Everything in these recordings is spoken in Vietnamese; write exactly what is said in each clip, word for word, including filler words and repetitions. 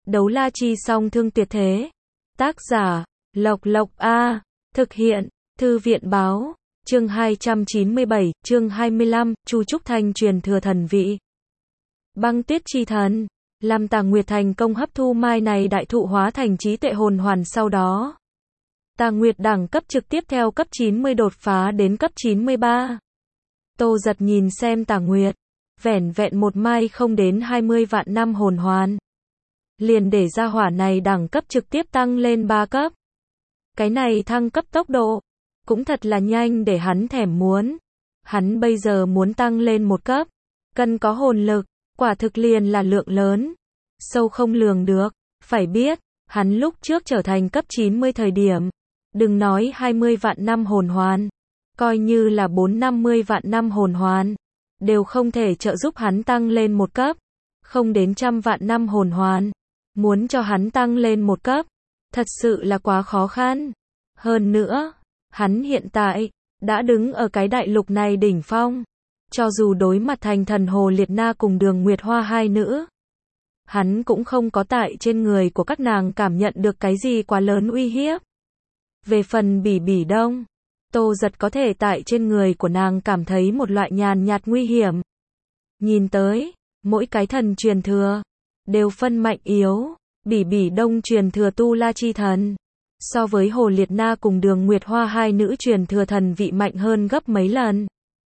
Đấu la chi song thương tuyệt thế. Tác giả, Lộc Lộc A. Thực hiện, Thư viện báo. Chương hai trăm chín mươi bảy, chương hai mươi lăm, Chu Trúc Thanh truyền thừa thần vị. Băng tuyết chi thần. Làm Tà Nguyệt thành công hấp thu mai này đại thụ hóa thành trí tuệ hồn hoàn sau đó. Tà Nguyệt đẳng cấp trực tiếp theo cấp chín mươi đột phá đến cấp chín mươi ba. Tô Giật nhìn xem Tà Nguyệt. Vẻn vẹn một mai không đến hai mươi vạn năm hồn hoàn. Liền để ra hỏa này đẳng cấp trực tiếp tăng lên ba cấp. Cái này thăng cấp tốc độ. Cũng thật là nhanh để hắn thèm muốn. Hắn bây giờ muốn tăng lên một cấp. Cần có hồn lực. Quả thực liền là lượng lớn. Sâu không lường được. Phải biết, hắn lúc trước trở thành cấp chín mươi thời điểm. Đừng nói hai mươi vạn năm hồn hoàn. Coi như là bốn năm mươi vạn năm hồn hoàn. Đều không thể trợ giúp hắn tăng lên một cấp. Không đến trăm vạn năm hồn hoàn. Muốn cho hắn tăng lên một cấp. Thật sự là quá khó khăn. Hơn nữa, hắn hiện tại đã đứng ở cái đại lục này đỉnh phong. Cho dù đối mặt thành thần Hồ Liệt Na cùng Đường Nguyệt Hoa hai nữ, hắn cũng không có tại trên người của các nàng cảm nhận được cái gì quá lớn uy hiếp. Về phần Bỉ Bỉ Đông, Tô Giật có thể tại trên người của nàng cảm thấy một loại nhàn nhạt nguy hiểm. Nhìn tới, mỗi cái thần truyền thừa đều phân mạnh yếu. Bỉ Bỉ Đông truyền thừa tu la chi thần, so với Hồ Liệt Na cùng Đường Nguyệt Hoa hai nữ truyền thừa thần vị mạnh hơn gấp mấy lần.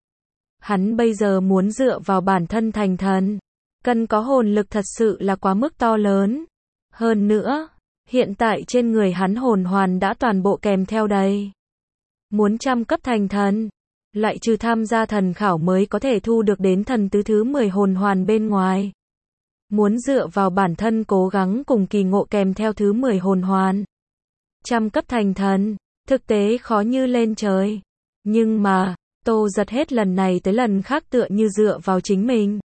Hắn bây giờ muốn dựa vào bản thân thành thần, cần có hồn lực thật sự là quá mức to lớn. Hơn nữa, hiện tại trên người hắn hồn hoàn đã toàn bộ kèm theo đây. Muốn trăm cấp thành thần, lại trừ tham gia thần khảo mới có thể thu được đến thần tứ thứ mười hồn hoàn bên ngoài. Muốn dựa vào bản thân cố gắng cùng kỳ ngộ kèm theo thứ mười hồn hoàn. Trăm cấp thành thần, thực tế khó như lên trời. Nhưng mà, Tô Giật hết lần này tới lần khác tựa như dựa vào chính mình.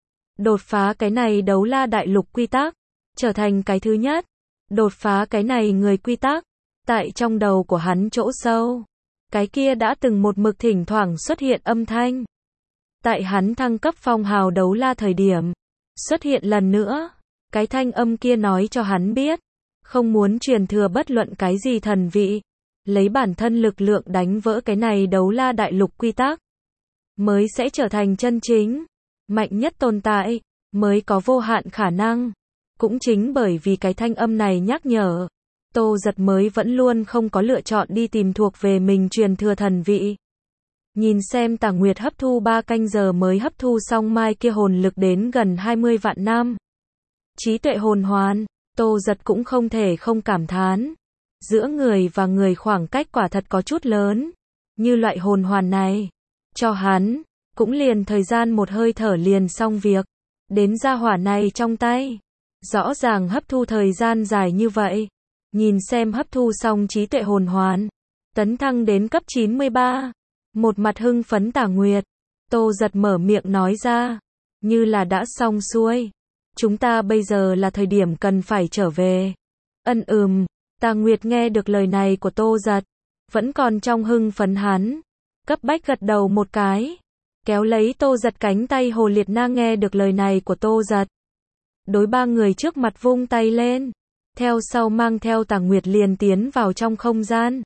Đột phá cái này đấu la đại lục quy tắc, trở thành cái thứ nhất. Đột phá cái này người quy tắc, tại trong đầu của hắn chỗ sâu. Cái kia đã từng một mực thỉnh thoảng xuất hiện âm thanh. Tại hắn thăng cấp phong hào đấu la thời điểm, xuất hiện lần nữa. Cái thanh âm kia nói cho hắn biết, không muốn truyền thừa bất luận cái gì thần vị. Lấy bản thân lực lượng đánh vỡ cái này đấu la đại lục quy tắc, mới sẽ trở thành chân chính mạnh nhất tồn tại, mới có vô hạn khả năng. Cũng chính bởi vì cái thanh âm này nhắc nhở, Tô Giật mới vẫn luôn không có lựa chọn đi tìm thuộc về mình truyền thừa thần vị. Nhìn xem Tà Nguyệt hấp thu ba canh giờ mới hấp thu xong mai kia hồn lực đến gần hai mươi vạn năm. Trí tuệ hồn hoàn, Tô Giật cũng không thể không cảm thán. Giữa người và người khoảng cách quả thật có chút lớn. Như loại hồn hoàn này, cho hắn, cũng liền thời gian một hơi thở liền xong việc. Đến gia hỏa này trong tay, rõ ràng hấp thu thời gian dài như vậy. Nhìn xem hấp thu xong trí tuệ hồn hoàn, tấn thăng đến cấp chín mươi ba. Một mặt hưng phấn Tà Nguyệt, Tô Giật mở miệng nói ra, như là đã xong xuôi. Chúng ta bây giờ là thời điểm cần phải trở về. Ân ừm. Tà Nguyệt nghe được lời này của Tô Giật, vẫn còn trong hưng phấn hắn, cấp bách gật đầu một cái, kéo lấy Tô Giật cánh tay. Hồ Liệt Na nghe được lời này của Tô Giật, đối ba người trước mặt vung tay lên, theo sau mang theo Tà Nguyệt liền tiến vào trong không gian.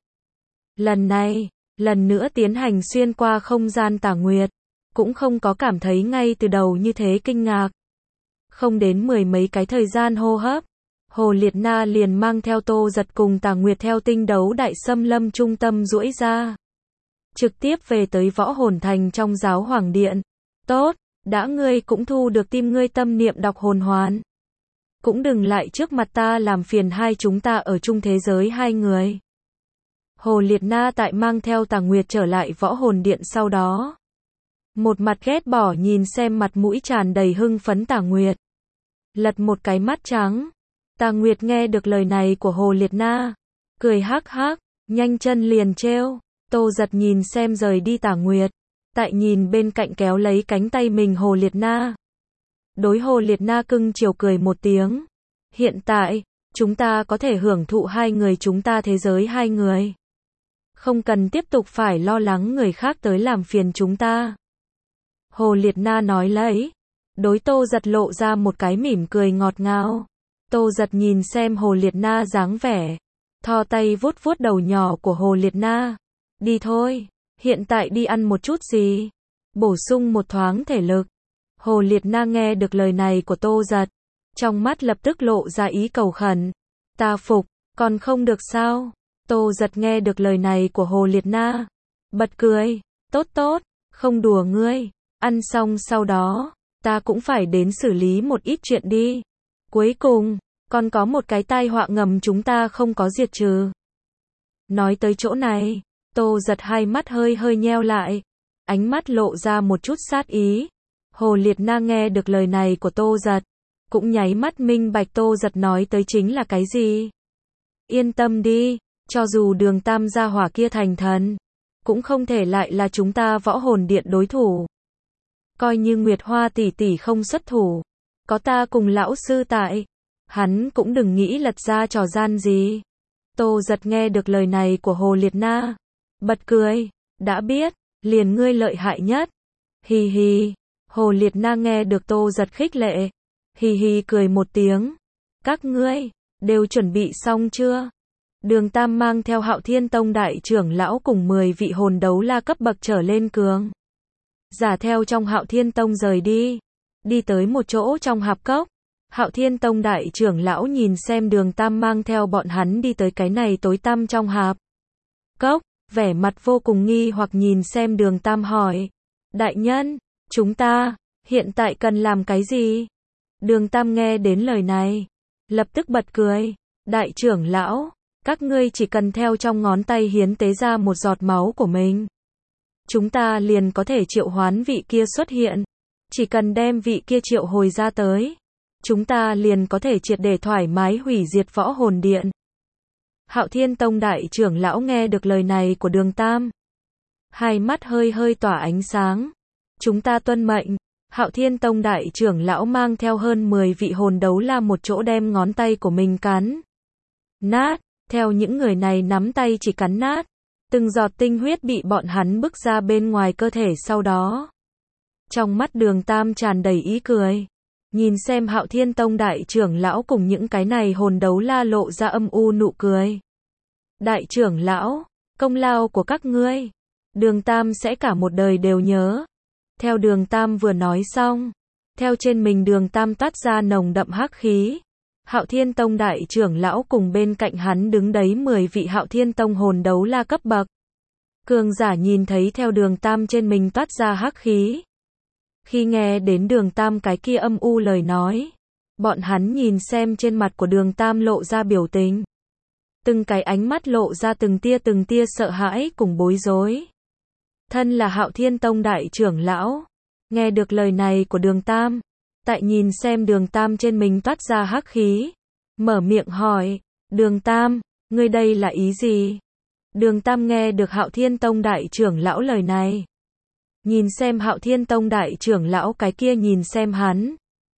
Lần này, lần nữa tiến hành xuyên qua không gian. Tà Nguyệt cũng không có cảm thấy ngay từ đầu như thế kinh ngạc. Không đến mười mấy cái thời gian hô hấp, Hồ Liệt Na liền mang theo Tô Giật cùng Tà Nguyệt theo tinh đấu đại xâm lâm trung tâm duỗi ra. Trực tiếp về tới Võ Hồn Thành trong giáo hoàng điện. Tốt, đã ngươi cũng thu được tim ngươi tâm niệm đọc hồn hoàn. Cũng đừng lại trước mặt ta làm phiền hai chúng ta ở chung thế giới hai người. Hồ Liệt Na tại mang theo Tà Nguyệt trở lại Võ Hồn Điện sau đó. Một mặt ghét bỏ nhìn xem mặt mũi tràn đầy hưng phấn Tà Nguyệt. Lật một cái mắt trắng. Tà Nguyệt nghe được lời này của Hồ Liệt Na, cười hắc hắc, nhanh chân liền trêu. Tô Giật nhìn xem rời đi Tà Nguyệt, tại nhìn bên cạnh kéo lấy cánh tay mình Hồ Liệt Na. Đối Hồ Liệt Na cưng chiều cười một tiếng. Hiện tại, chúng ta có thể hưởng thụ hai người chúng ta thế giới hai người. Không cần tiếp tục phải lo lắng người khác tới làm phiền chúng ta. Hồ Liệt Na nói lấy, đối Tô Giật lộ ra một cái mỉm cười ngọt ngào. Tô Giật nhìn xem Hồ Liệt Na dáng vẻ, thò tay vuốt vuốt đầu nhỏ của Hồ Liệt Na. Đi thôi, hiện tại đi ăn một chút gì, bổ sung một thoáng thể lực. Hồ Liệt Na nghe được lời này của Tô Giật, trong mắt lập tức lộ ra ý cầu khẩn. Ta phục, còn không được sao? Tô Giật nghe được lời này của Hồ Liệt Na, bật cười, tốt tốt, không đùa ngươi, ăn xong sau đó, ta cũng phải đến xử lý một ít chuyện đi. Cuối cùng, còn có một cái tai họa ngầm chúng ta không có diệt trừ. Nói tới chỗ này, Tô Giật hai mắt hơi hơi nheo lại, ánh mắt lộ ra một chút sát ý. Hồ Liệt Na nghe được lời này của Tô Giật, cũng nháy mắt minh bạch Tô Giật nói tới chính là cái gì. Yên tâm đi, cho dù Đường Tam gia hỏa kia thành thần, cũng không thể lại là chúng ta Võ Hồn Điện đối thủ. Coi như Nguyệt Hoa tỷ tỷ không xuất thủ, có ta cùng lão sư tại, hắn cũng đừng nghĩ lật ra trò gian gì. Tô Giật nghe được lời này của Hồ Liệt Na, bật cười, đã biết, liền ngươi lợi hại nhất. Hì hì, Hồ Liệt Na nghe được Tô Giật khích lệ, hì hì cười một tiếng. Các ngươi, đều chuẩn bị xong chưa? Đường Tam mang theo Hạo Thiên Tông đại trưởng lão cùng mười vị hồn đấu la cấp bậc trở lên cường giả theo trong Hạo Thiên Tông rời đi, đi tới một chỗ trong hạp cốc. Hạo Thiên Tông đại trưởng lão nhìn xem Đường Tam mang theo bọn hắn đi tới cái này tối tăm trong hạp cốc, vẻ mặt vô cùng nghi hoặc nhìn xem Đường Tam hỏi, đại nhân, chúng ta hiện tại cần làm cái gì? Đường Tam nghe đến lời này, lập tức bật cười, đại trưởng lão, các ngươi chỉ cần theo trong ngón tay hiến tế ra một giọt máu của mình, chúng ta liền có thể triệu hoán vị kia xuất hiện. Chỉ cần đem vị kia triệu hồi ra tới, chúng ta liền có thể triệt để thoải mái hủy diệt Võ Hồn Điện. Hạo Thiên Tông đại trưởng lão nghe được lời này của Đường Tam, hai mắt hơi hơi tỏa ánh sáng. Chúng ta tuân mệnh. Hạo Thiên Tông đại trưởng lão mang theo hơn mười vị hồn đấu la một chỗ đem ngón tay của mình cắn nát, theo những người này nắm tay chỉ cắn nát, từng giọt tinh huyết bị bọn hắn bức ra bên ngoài cơ thể. Sau đó, trong mắt Đường Tam tràn đầy ý cười, nhìn xem Hạo Thiên Tông đại trưởng lão cùng những cái này hồn đấu la lộ ra âm u nụ cười. Đại trưởng lão, công lao của các ngươi, Đường Tam sẽ cả một đời đều nhớ. Theo Đường Tam vừa nói xong, theo trên mình Đường Tam toát ra nồng đậm hắc khí. Hạo Thiên Tông đại trưởng lão cùng bên cạnh hắn đứng đấy mười vị Hạo Thiên Tông hồn đấu la cấp bậc cường giả nhìn thấy theo Đường Tam trên mình toát ra hắc khí. Khi nghe đến Đường Tam cái kia âm u lời nói, bọn hắn nhìn xem trên mặt của Đường Tam lộ ra biểu tình, từng cái ánh mắt lộ ra từng tia từng tia sợ hãi cùng bối rối. Thân là Hạo Thiên Tông đại trưởng lão, nghe được lời này của Đường Tam, tại nhìn xem Đường Tam trên mình toát ra hắc khí, mở miệng hỏi, Đường Tam, ngươi đây là ý gì? Đường Tam nghe được Hạo Thiên Tông đại trưởng lão lời này, nhìn xem Hạo Thiên Tông đại trưởng lão cái kia nhìn xem hắn,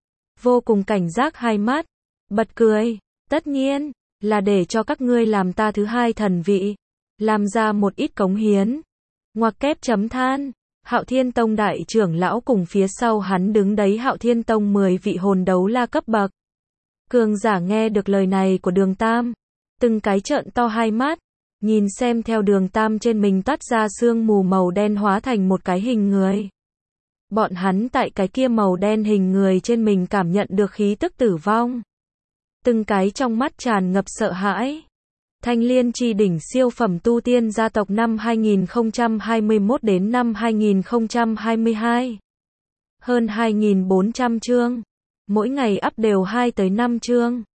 vô cùng cảnh giác hai mắt, bật cười, tất nhiên, là để cho các ngươi làm ta thứ hai thần vị, làm ra một ít cống hiến. Ngoặc kép chấm than, Hạo Thiên Tông đại trưởng lão cùng phía sau hắn đứng đấy Hạo Thiên Tông mười vị hồn đấu la cấp bậc cường giả nghe được lời này của Đường Tam, từng cái trợn to hai mắt, nhìn xem theo Đường Tam trên mình toát ra sương mù màu đen hóa thành một cái hình người. Bọn hắn tại cái kia màu đen hình người trên mình cảm nhận được khí tức tử vong, từng cái trong mắt tràn ngập sợ hãi. Thanh Liên Chi Đỉnh siêu phẩm tu tiên gia tộc năm hai nghìn không trăm hai mươi mốt đến năm hai nghìn không trăm hai mươi hai. Hơn hai nghìn bốn trăm chương. Mỗi ngày up đều hai tới năm chương.